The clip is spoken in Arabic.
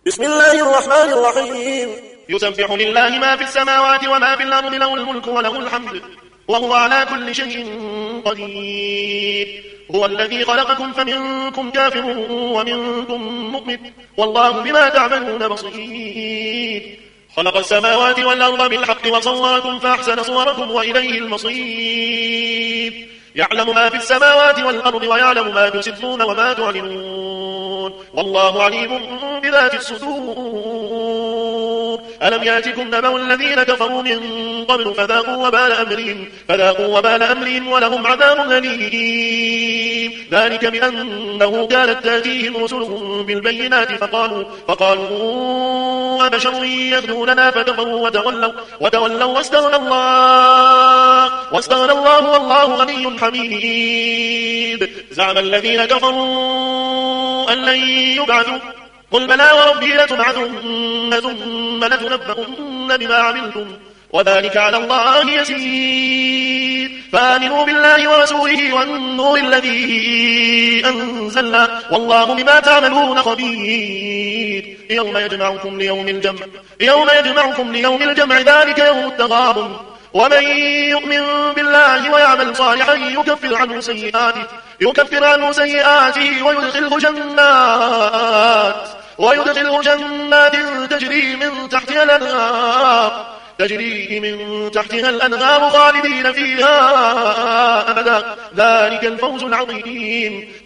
بسم الله الرحمن الرحيم. يسبح لله ما في السماوات وما في الأرض، له الملك وله الحمد وهو على كل شيء قدير. هو الذي خلقكم فمنكم كافر ومنكم مؤمن والله بما تعملون بصير. خلق السماوات والأرض بالحق وصوركم فأحسن صوركم وإليه المصير. يعلم ما في السماوات والأرض ويعلم ما تسرون وما تعلنون والله عليم بذات الصدور. ألم يأتكم نبأ الذين كفروا من قبل فذاقوا وبال أمرهم ولهم عذاب أليم. ذلك بأنه كانت تأتيهم رسلهم بالبينات فقالوا أبشر يهدوننا فكفروا وتولوا واستغنى الله والله غني حميد. زعم الذين كفروا أن لن يبعثوا قل بلى وربي لتبعثن ثم لتنبؤن بما عملتم وذلك على الله يسير. فآمنوا بالله ورسوله والنور الذي أنزلنا والله بما تعملون خبير. يوم يجمعكم ليوم الجمع ذلك يوم التغابن. ومن يؤمن بالله ويعمل صالحا يكفر عنه سيئاته ويدخله جنات تجري من تحتها الأنهار خالدين فيها أبدا. ذلك الفوز العظيم.